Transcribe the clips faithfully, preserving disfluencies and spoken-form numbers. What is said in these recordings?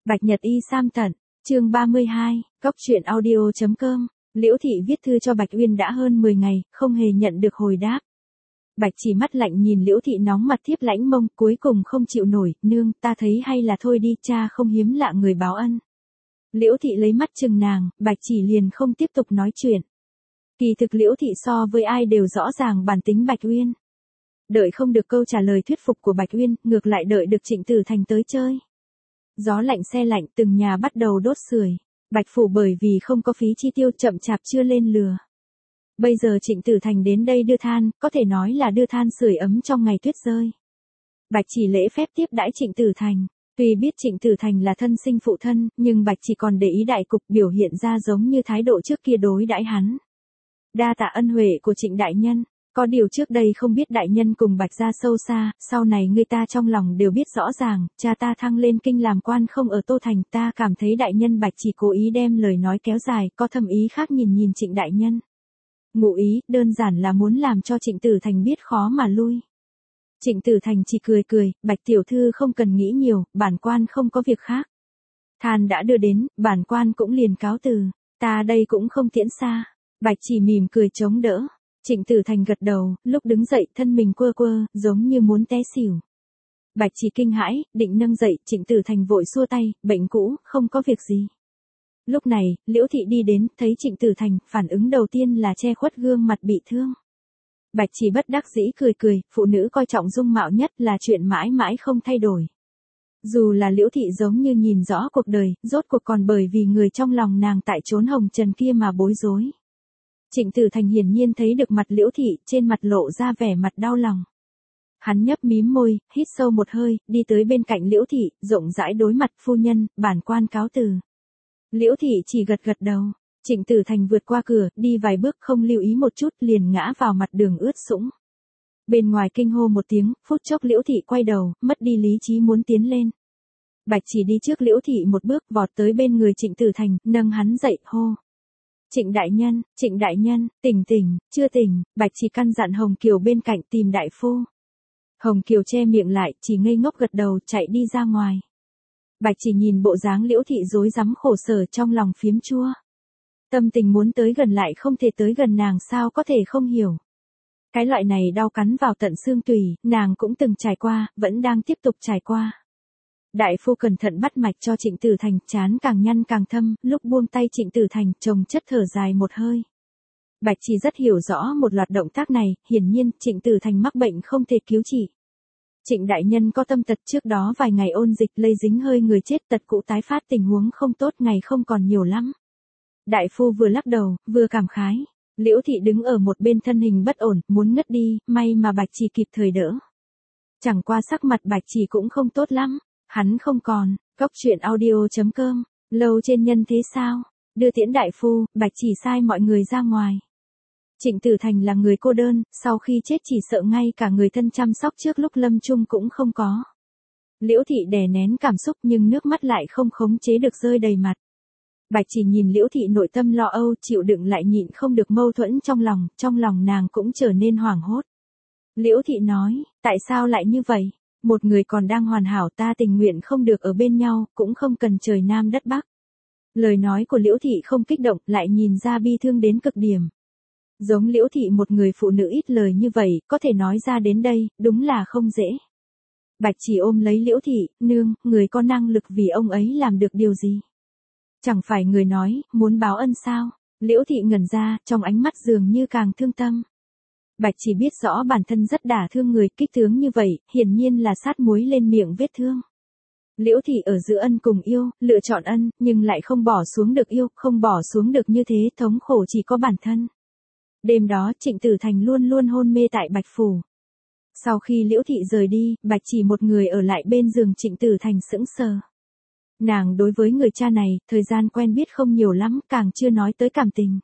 Bạch Nhật Y Sam Tận, chương ba mươi hai, Cóc truyện audio chấm com. Liễu Thị viết thư cho Bạch Uyên đã hơn mười ngày, không hề nhận được hồi đáp. Bạch Chỉ mắt lạnh nhìn Liễu Thị nóng mặt thiếp lãnh mông, cuối cùng không chịu nổi, nương, ta thấy hay là thôi đi, cha không hiếm lạ người báo ân. Liễu Thị lấy mắt chừng nàng, Bạch Chỉ liền không tiếp tục nói chuyện. Kỳ thực Liễu Thị so với ai đều rõ ràng bản tính Bạch Uyên. Đợi không được câu trả lời thuyết phục của Bạch Uyên, ngược lại đợi được Trịnh Tử Thành tới chơi. Gió lạnh se lạnh, từng nhà bắt đầu đốt sưởi. Bạch phủ bởi vì không có phí chi tiêu chậm chạp chưa lên lừa. Bây giờ Trịnh Tử Thành đến đây đưa than, có thể nói là đưa than sưởi ấm trong ngày tuyết rơi. Bạch Chỉ lễ phép tiếp đãi Trịnh Tử Thành. Tuy biết Trịnh Tử Thành là thân sinh phụ thân, nhưng Bạch Chỉ còn để ý đại cục, biểu hiện ra giống như thái độ trước kia đối đãi hắn. Đa tạ ân huệ của Trịnh đại nhân. Có điều trước đây không biết đại nhân cùng Bạch gia sâu xa, sau này người ta trong lòng đều biết rõ ràng, cha ta thăng lên kinh làm quan không ở Tô Thành, ta cảm thấy đại nhân Bạch Chỉ cố ý đem lời nói kéo dài, có thâm ý khác nhìn nhìn Trịnh đại nhân. Ngụ ý, đơn giản là muốn làm cho Trịnh Tử Thành biết khó mà lui. Trịnh Tử Thành chỉ cười cười, Bạch tiểu thư không cần nghĩ nhiều, bản quan không có việc khác. Than đã đưa đến, bản quan cũng liền cáo từ, ta đây cũng không tiễn xa. Bạch Chỉ mỉm cười chống đỡ. Trịnh Tử Thành gật đầu, lúc đứng dậy thân mình quơ quơ, giống như muốn té xỉu. Bạch Chỉ kinh hãi, định nâng dậy, Trịnh Tử Thành vội xua tay, bệnh cũ, không có việc gì. Lúc này, Liễu Thị đi đến, thấy Trịnh Tử Thành, phản ứng đầu tiên là che khuất gương mặt bị thương. Bạch Chỉ bất đắc dĩ cười cười, phụ nữ coi trọng dung mạo nhất là chuyện mãi mãi không thay đổi. Dù là Liễu Thị giống như nhìn rõ cuộc đời, rốt cuộc còn bởi vì người trong lòng nàng tại chốn hồng trần kia mà bối rối. Trịnh Tử Thành hiển nhiên thấy được mặt Liễu Thị, trên mặt lộ ra vẻ mặt đau lòng. Hắn nhấp mím môi, hít sâu một hơi, đi tới bên cạnh Liễu Thị, rộng rãi đối mặt, phu nhân, bản quan cáo từ. Liễu Thị chỉ gật gật đầu. Trịnh Tử Thành vượt qua cửa, đi vài bước không lưu ý một chút, liền ngã vào mặt đường ướt sũng. Bên ngoài kinh hô một tiếng, phút chốc Liễu Thị quay đầu, mất đi lý trí muốn tiến lên. Bạch Chỉ đi trước Liễu Thị một bước, vọt tới bên người Trịnh Tử Thành, nâng hắn dậy, hô. Trịnh đại nhân, Trịnh đại nhân, tỉnh tỉnh, chưa tỉnh. Bạch Chỉ căn dặn Hồng Kiều bên cạnh tìm đại phu. Hồng Kiều che miệng lại, chỉ ngây ngốc gật đầu, chạy đi ra ngoài. Bạch Chỉ nhìn bộ dáng Liễu Thị rối rắm khổ sở trong lòng phiếm chua. Tâm tình muốn tới gần lại không thể tới gần, nàng sao có thể không hiểu. Cái loại này đau cắn vào tận xương tủy, nàng cũng từng trải qua, vẫn đang tiếp tục trải qua. Đại phu cẩn thận bắt mạch cho Trịnh Tử Thành, chán càng nhăn càng thâm, lúc buông tay Trịnh Tử Thành, chồng chất thở dài một hơi. Bạch Chỉ rất hiểu rõ một loạt động tác này, hiển nhiên, Trịnh Tử Thành mắc bệnh không thể cứu trị. Trịnh đại nhân có tâm tật, trước đó vài ngày ôn dịch lây dính hơi người chết, tật cũ tái phát, tình huống không tốt, ngày không còn nhiều lắm. Đại phu vừa lắc đầu, vừa cảm khái. Liễu Thị đứng ở một bên thân hình bất ổn, muốn ngất đi, may mà Bạch Chỉ kịp thời đỡ. Chẳng qua sắc mặt Bạch Chỉ cũng không tốt lắm. Hắn không còn, Cóc truyện audio chấm com, lâu trên nhân thế sao, đưa tiễn đại phu, Bạch Chỉ sai mọi người ra ngoài. Trịnh Tử Thành là người cô đơn, sau khi chết chỉ sợ ngay cả người thân chăm sóc trước lúc lâm chung cũng không có. Liễu Thị đè nén cảm xúc nhưng nước mắt lại không khống chế được rơi đầy mặt. Bạch Chỉ nhìn Liễu Thị nội tâm lo âu, chịu đựng lại nhịn không được mâu thuẫn trong lòng, trong lòng nàng cũng trở nên hoảng hốt. Liễu Thị nói, tại sao lại như vậy? Một người còn đang hoàn hảo, ta tình nguyện không được ở bên nhau, cũng không cần trời Nam đất Bắc. Lời nói của Liễu Thị không kích động, lại nhìn ra bi thương đến cực điểm. Giống Liễu Thị một người phụ nữ ít lời như vậy, có thể nói ra đến đây, đúng là không dễ. Bạch Chỉ ôm lấy Liễu Thị, nương, người có năng lực vì ông ấy làm được điều gì? Chẳng phải người nói, muốn báo ân sao? Liễu Thị ngẩn ra, trong ánh mắt dường như càng thương tâm. Bạch Chỉ biết rõ bản thân rất đả thương người, kích tướng như vậy, hiển nhiên là sát muối lên miệng vết thương. Liễu Thị ở giữa ân cùng yêu, lựa chọn ân, nhưng lại không bỏ xuống được yêu, không bỏ xuống được như thế, thống khổ chỉ có bản thân. Đêm đó, Trịnh Tử Thành luôn luôn hôn mê tại Bạch Phủ. Sau khi Liễu Thị rời đi, Bạch Chỉ một người ở lại bên giường Trịnh Tử Thành sững sờ. Nàng đối với người cha này, thời gian quen biết không nhiều lắm, càng chưa nói tới cảm tình.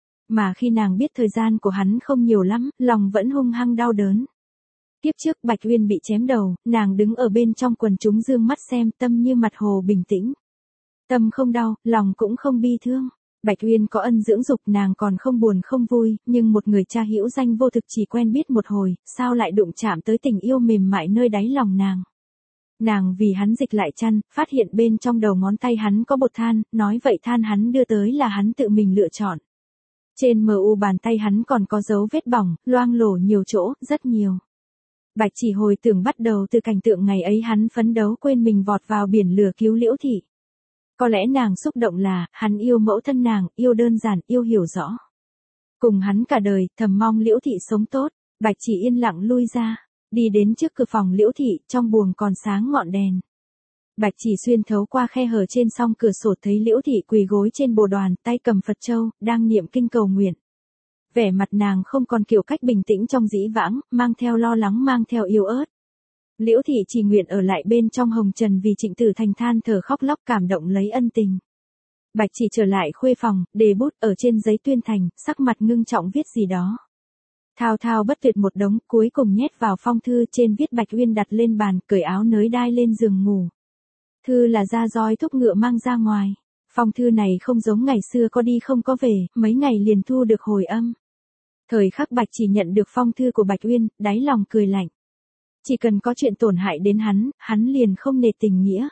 Mà khi nàng biết thời gian của hắn không nhiều lắm, lòng vẫn hung hăng đau đớn. Kiếp trước Bạch Uyên bị chém đầu, nàng đứng ở bên trong quần chúng dương mắt xem, tâm như mặt hồ bình tĩnh. Tâm không đau, lòng cũng không bi thương. Bạch Uyên có ân dưỡng dục, nàng còn không buồn không vui, nhưng một người cha hữu danh vô thực chỉ quen biết một hồi, sao lại đụng chạm tới tình yêu mềm mại nơi đáy lòng nàng. Nàng vì hắn dịch lại chăn, phát hiện bên trong đầu ngón tay hắn có bột than, nói vậy than hắn đưa tới là hắn tự mình lựa chọn. Trên mờ u bàn tay hắn còn có dấu vết bỏng, loang lổ nhiều chỗ, rất nhiều. Bạch Chỉ hồi tưởng bắt đầu từ cảnh tượng ngày ấy hắn phấn đấu quên mình vọt vào biển lửa cứu Liễu Thị. Có lẽ nàng xúc động là, hắn yêu mẫu thân nàng, yêu đơn giản, yêu hiểu rõ. Cùng hắn cả đời, thầm mong Liễu Thị sống tốt, Bạch Chỉ yên lặng lui ra, đi đến trước cửa phòng Liễu Thị, trong buồng còn sáng ngọn đèn. Bạch Chỉ xuyên thấu qua khe hở trên song cửa sổ thấy Liễu Thị quỳ gối trên bồ đoàn, tay cầm Phật châu, đang niệm kinh cầu nguyện. Vẻ mặt nàng không còn kiểu cách bình tĩnh trong dĩ vãng, mang theo lo lắng mang theo yếu ớt. Liễu Thị chỉ nguyện ở lại bên trong hồng trần vì Trịnh Tử Thành than thở khóc lóc cảm động lấy ân tình. Bạch Chỉ trở lại khuê phòng, đề bút ở trên giấy tuyên thành, sắc mặt ngưng trọng viết gì đó. Thao thao bất tuyệt một đống, cuối cùng nhét vào phong thư trên viết Bạch Uyên đặt lên bàn, cởi áo nới đai lên giường ngủ. Thư là ra roi thúc ngựa mang ra ngoài. Phong thư này không giống ngày xưa có đi không có về, mấy ngày liền thu được hồi âm. Thời khắc Bạch Chỉ nhận được phong thư của Bạch Uyên, đáy lòng cười lạnh. Chỉ cần có chuyện tổn hại đến hắn, hắn liền không nề tình nghĩa.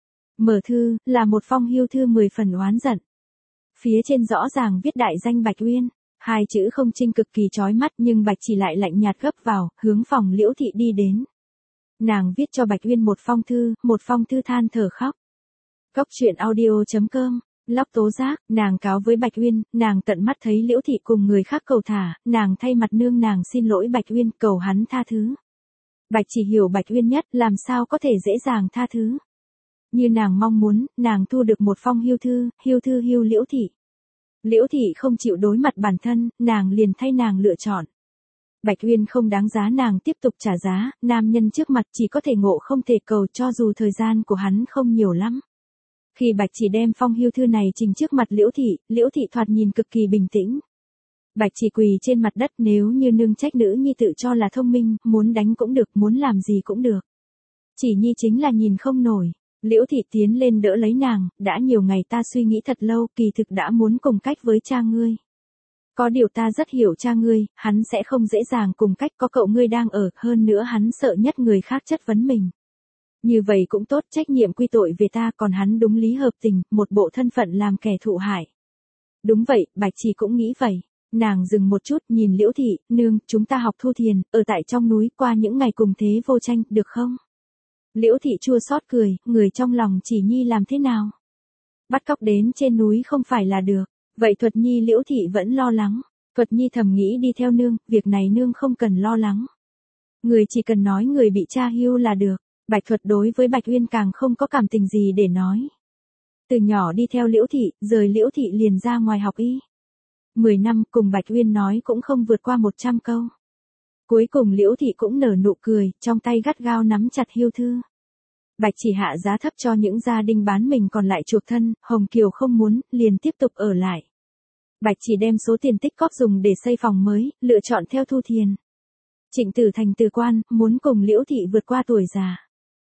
Mở thư, là một phong hưu thư mười phần oán giận. Phía trên rõ ràng viết đại danh Bạch Uyên, hai chữ không trinh cực kỳ chói mắt nhưng Bạch Chỉ lại lạnh nhạt gấp vào, hướng phòng Liễu Thị đi đến. Nàng viết cho Bạch Uyên một phong thư, một phong thư than thở khóc. Cốc truyện audio chấm com, lóc tố giác, nàng cáo với Bạch Uyên, nàng tận mắt thấy Liễu Thị cùng người khác cầu thả, nàng thay mặt nương nàng xin lỗi Bạch Uyên, cầu hắn tha thứ. Bạch Chỉ hiểu Bạch Uyên nhất, làm sao có thể dễ dàng tha thứ. Như nàng mong muốn, nàng thu được một phong hưu thư, hưu thư hưu Liễu Thị. Liễu Thị không chịu đối mặt bản thân, nàng liền thay nàng lựa chọn. Bạch Uyên không đáng giá nàng tiếp tục trả giá, nam nhân trước mặt chỉ có thể ngộ không thể cầu cho dù thời gian của hắn không nhiều lắm. Khi Bạch Chỉ đem phong hưu thư này trình trước mặt Liễu Thị, Liễu Thị thoạt nhìn cực kỳ bình tĩnh. Bạch Chỉ quỳ trên mặt đất nếu như nương trách nữ nhi tự cho là thông minh, muốn đánh cũng được, muốn làm gì cũng được. Chỉ nhi chính là nhìn không nổi. Liễu Thị tiến lên đỡ lấy nàng, đã nhiều ngày ta suy nghĩ thật lâu, kỳ thực đã muốn cùng cách với cha ngươi. Có điều ta rất hiểu cha ngươi, hắn sẽ không dễ dàng cùng cách có cậu ngươi đang ở, hơn nữa hắn sợ nhất người khác chất vấn mình. Như vậy cũng tốt, trách nhiệm quy tội về ta, còn hắn đúng lý hợp tình, một bộ thân phận làm kẻ thụ hại. Đúng vậy, Bạch Chỉ cũng nghĩ vậy. Nàng dừng một chút, nhìn Liễu Thị, nương, chúng ta học thu thiền, ở tại trong núi, qua những ngày cùng thế vô tranh, được không? Liễu Thị chua xót cười, người trong lòng Chỉ nhi làm thế nào? Bắt cóc đến trên núi không phải là được. Vậy Thuật Nhi Liễu Thị vẫn lo lắng. Thuật Nhi thầm nghĩ đi theo nương, việc này nương không cần lo lắng. Người chỉ cần nói người bị cha hưu là được. Bạch Thuật đối với Bạch Uyên càng không có cảm tình gì để nói. Từ nhỏ đi theo Liễu Thị, rời Liễu Thị liền ra ngoài học y. Mười năm cùng Bạch Uyên nói cũng không vượt qua một trăm câu. Cuối cùng Liễu Thị cũng nở nụ cười, trong tay gắt gao nắm chặt hưu thư. Bạch Chỉ hạ giá thấp cho những gia đình bán mình còn lại chuộc thân, Hồng Kiều không muốn, liền tiếp tục ở lại. Bạch Chỉ đem số tiền tích cóp dùng để xây phòng mới, lựa chọn theo thu thiền. Trịnh Tử Thành từ quan, muốn cùng Liễu Thị vượt qua tuổi già.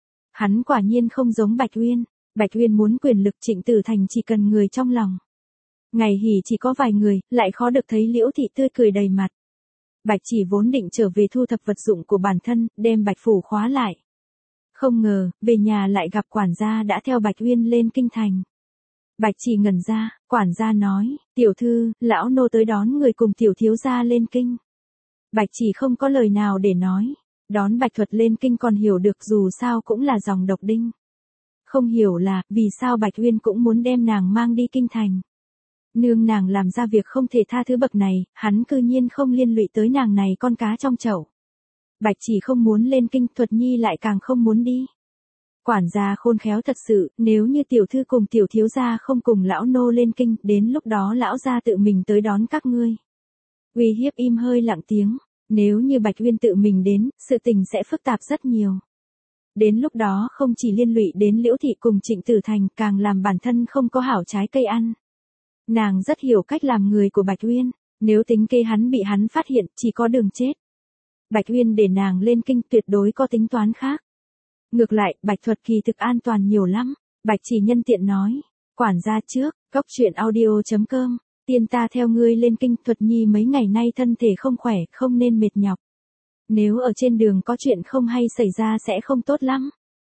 Hắn quả nhiên không giống Bạch Uyên. Bạch Uyên muốn quyền lực, Trịnh Tử Thành chỉ cần người trong lòng. Ngày hỉ chỉ có vài người, lại khó được thấy Liễu Thị tươi cười đầy mặt. Bạch Chỉ vốn định trở về thu thập vật dụng của bản thân, đem Bạch Phủ khóa lại. Không ngờ, về nhà lại gặp quản gia đã theo Bạch Uyên lên kinh thành. Bạch Chỉ ngẩn ra, quản gia nói, tiểu thư, lão nô tới đón người cùng tiểu thiếu gia lên kinh. Bạch Chỉ không có lời nào để nói, đón Bạch Thuật lên kinh còn hiểu được dù sao cũng là dòng độc đinh. Không hiểu là, vì sao Bạch Uyên cũng muốn đem nàng mang đi kinh thành. Nương nàng làm ra việc không thể tha thứ bậc này, hắn cư nhiên không liên lụy tới nàng này con cá trong chậu. Bạch Chỉ không muốn lên kinh, Thuật Nhi lại càng không muốn đi. Quản gia khôn khéo thật sự, nếu như tiểu thư cùng tiểu thiếu gia không cùng lão nô lên kinh, đến lúc đó lão gia tự mình tới đón các ngươi. Uy hiếp im hơi lặng tiếng, nếu như Bạch Uyên tự mình đến, sự tình sẽ phức tạp rất nhiều. Đến lúc đó không chỉ liên lụy đến Liễu Thị cùng Trịnh Tử Thành, càng làm bản thân không có hảo trái cây ăn. Nàng rất hiểu cách làm người của Bạch Uyên, nếu tính kê hắn bị hắn phát hiện, chỉ có đường chết. Bạch Uyên để nàng lên kinh tuyệt đối có tính toán khác. Ngược lại, Bạch Thuật kỳ thực an toàn nhiều lắm. Bạch Chỉ nhân tiện nói, quản gia trước, cốc truyện audio chấm com, tiên ta theo ngươi lên kinh. Thuật Nhi mấy ngày nay thân thể không khỏe, không nên mệt nhọc. Nếu ở trên đường có chuyện không hay xảy ra sẽ không tốt lắm.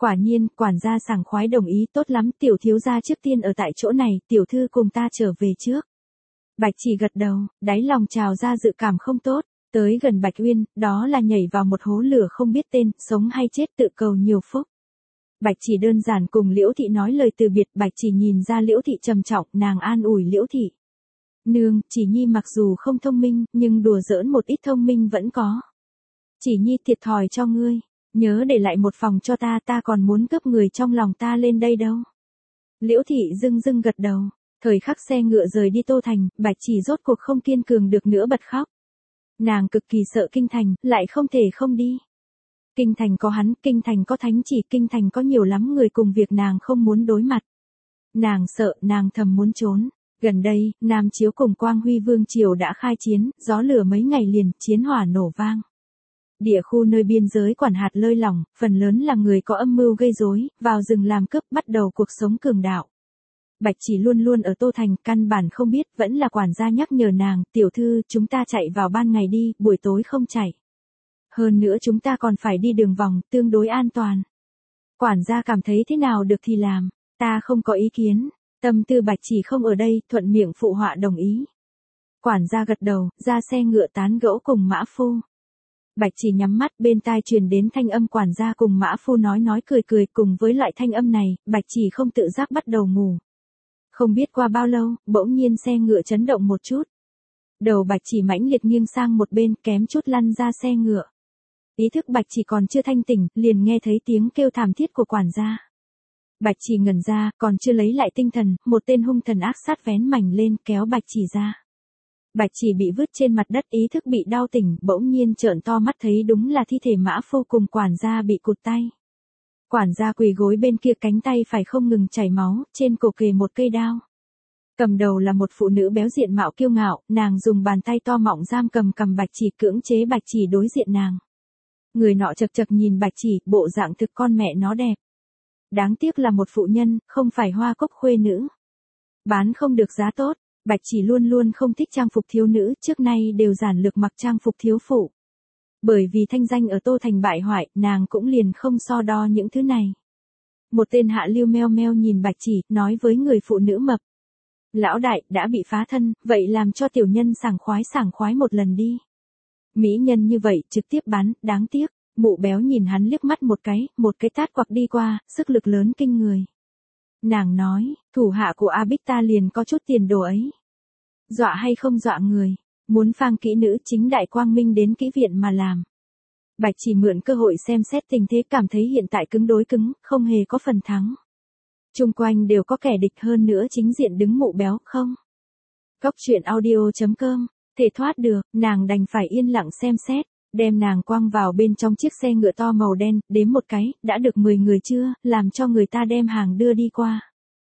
Quả nhiên, quản gia sảng khoái đồng ý, tốt lắm, tiểu thiếu gia trước tiên ở tại chỗ này, tiểu thư cùng ta trở về trước. Bạch Chỉ gật đầu, đáy lòng trào ra dự cảm không tốt, tới gần Bạch Uyên, đó là nhảy vào một hố lửa không biết tên, sống hay chết tự cầu nhiều phúc. Bạch Chỉ đơn giản cùng Liễu Thị nói lời từ biệt, Bạch Chỉ nhìn ra Liễu Thị trầm trọng, nàng an ủi Liễu Thị. Nương, Chỉ Nhi mặc dù không thông minh, nhưng đùa giỡn một ít thông minh vẫn có. Chỉ Nhi thiệt thòi cho ngươi, nhớ để lại một phòng cho ta, ta còn muốn cướp người trong lòng ta lên đây đâu. Liễu Thị dưng dưng gật đầu, thời khắc xe ngựa rời đi Tô Thành, Bạch Chỉ rốt cuộc không kiên cường được nữa bật khóc. Nàng cực kỳ sợ Kinh Thành, lại không thể không đi. Kinh Thành có hắn, Kinh Thành có Thánh Chỉ, Kinh Thành có nhiều lắm người cùng việc nàng không muốn đối mặt. Nàng sợ, nàng thầm muốn trốn. Gần đây, Nam Chiếu cùng Quang Huy Vương Triều đã khai chiến, gió lửa mấy ngày liền, chiến hỏa nổ vang. Địa khu nơi biên giới quản hạt lơi lỏng, phần lớn là người có âm mưu gây rối, vào rừng làm cướp, bắt đầu cuộc sống cường đạo. Bạch Chỉ luôn luôn ở Tô Thành, căn bản không biết, vẫn là quản gia nhắc nhở nàng, tiểu thư, chúng ta chạy vào ban ngày đi, buổi tối không chạy. Hơn nữa chúng ta còn phải đi đường vòng, tương đối an toàn. Quản gia cảm thấy thế nào được thì làm, ta không có ý kiến, tâm tư Bạch Chỉ không ở đây, thuận miệng phụ họa đồng ý. Quản gia gật đầu, ra xe ngựa tán gẫu cùng Mã Phu. Bạch Chỉ nhắm mắt, bên tai truyền đến thanh âm quản gia cùng Mã Phu nói nói cười cười, cùng với loại thanh âm này, Bạch Chỉ không tự giác bắt đầu ngủ. Không biết qua bao lâu, bỗng nhiên xe ngựa chấn động một chút. Đầu Bạch Chỉ mãnh liệt nghiêng sang một bên, kém chút lăn ra xe ngựa. Ý thức Bạch Chỉ còn chưa thanh tỉnh, liền nghe thấy tiếng kêu thảm thiết của quản gia. Bạch Chỉ ngẩn ra, còn chưa lấy lại tinh thần, một tên hung thần ác sát vén mảnh lên kéo Bạch Chỉ ra. Bạch Chỉ bị vứt trên mặt đất, ý thức bị đau tỉnh, bỗng nhiên trợn to mắt thấy đúng là thi thể Mã Phu cùng quản gia bị cụt tay. Quản gia quỳ gối bên kia, cánh tay phải không ngừng chảy máu, trên cổ kề một cây đao. Cầm đầu là một phụ nữ béo diện mạo kiêu ngạo, nàng dùng bàn tay to mọng giam cầm cầm Bạch Chỉ, cưỡng chế Bạch Chỉ đối diện nàng. Người nọ chật chật nhìn Bạch Chỉ, bộ dạng thực con mẹ nó đẹp. Đáng tiếc là một phụ nhân, không phải hoa cốc khuê nữ. Bán không được giá tốt, Bạch Chỉ luôn luôn không thích trang phục thiếu nữ, trước nay đều giản lược mặc trang phục thiếu phụ. Bởi vì thanh danh ở Tô Thành bại hoại, nàng cũng liền không so đo những thứ này. Một tên hạ lưu meo meo nhìn Bạch Chỉ, nói với người phụ nữ mập. Lão đại, đã bị phá thân, vậy làm cho tiểu nhân sảng khoái sảng khoái một lần đi. Mỹ nhân như vậy, trực tiếp bán, đáng tiếc. Mụ béo nhìn hắn liếc mắt một cái, một cái tát quặc đi qua, sức lực lớn kinh người. Nàng nói, thủ hạ của A Bích ta liền có chút tiền đồ ấy. Dọa hay không dọa người, muốn phang kỹ nữ chính đại quang minh đến kỹ viện mà làm. Bạch Chỉ mượn cơ hội xem xét tình thế, cảm thấy hiện tại cứng đối cứng, không hề có phần thắng. Chung quanh đều có kẻ địch, hơn nữa chính diện đứng mụ béo, không. Cóc truyện audio chấm com, thể thoát được, nàng đành phải yên lặng xem xét. Đem nàng quăng vào bên trong chiếc xe ngựa to màu đen, đếm một cái, đã được mười người chưa, làm cho người ta đem hàng đưa đi qua.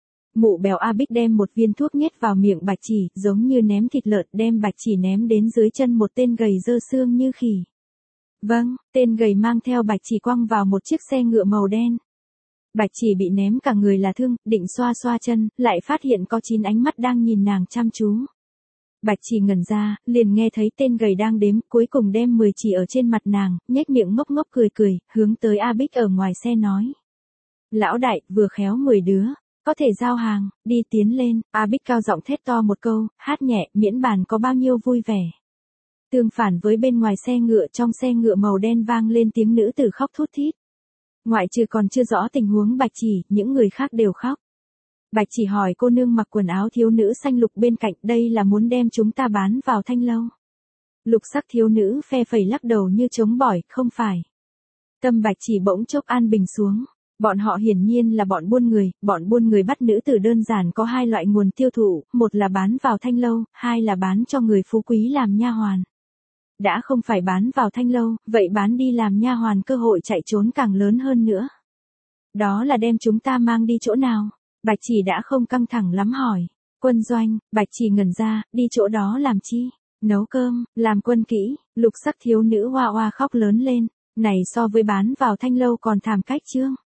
Mụ béo A Bích đem một viên thuốc nhét vào miệng Bạch Chỉ, giống như ném thịt lợn, đem Bạch Chỉ ném đến dưới chân một tên gầy dơ xương như khỉ. Vâng, tên gầy mang theo Bạch Chỉ quăng vào một chiếc xe ngựa màu đen. Bạch Chỉ bị ném cả người là thương, định xoa xoa chân, lại phát hiện có chín ánh mắt đang nhìn nàng chăm chú. Bạch Chỉ ngẩn ra, liền nghe thấy tên gầy đang đếm, cuối cùng đem mười chỉ ở trên mặt nàng, nhếch miệng ngốc ngốc cười cười, hướng tới A Bích ở ngoài xe nói. Lão đại, vừa khéo mười đứa, có thể giao hàng, đi tiến lên, A Bích cao giọng thét to một câu, hát nhẹ, miễn bàn có bao nhiêu vui vẻ. Tương phản với bên ngoài xe ngựa, trong xe ngựa màu đen vang lên tiếng nữ tử khóc thút thít. Ngoại trừ còn chưa rõ tình huống Bạch Chỉ, những người khác đều khóc. Bạch Chỉ hỏi cô nương mặc quần áo thiếu nữ xanh lục bên cạnh, đây là muốn đem chúng ta bán vào thanh lâu. Lục sắc thiếu nữ phe phẩy lắc đầu như chống bỏi, không phải. Tâm Bạch Chỉ bỗng chốc an bình xuống. Bọn họ hiển nhiên là bọn buôn người, bọn buôn người bắt nữ tử đơn giản có hai loại nguồn tiêu thụ, một là bán vào thanh lâu, hai là bán cho người phú quý làm nha hoàn. Đã không phải bán vào thanh lâu, vậy bán đi làm nha hoàn cơ hội chạy trốn càng lớn hơn nữa. Đó là đem chúng ta mang đi chỗ nào? Bạch Chỉ đã không căng thẳng lắm hỏi. Quân doanh, Bạch Chỉ ngẩn ra, đi chỗ đó làm chi? Nấu cơm, làm quân kỹ, lục sắc thiếu nữ hoa hoa khóc lớn lên. Này so với bán vào thanh lâu còn thảm cách chương.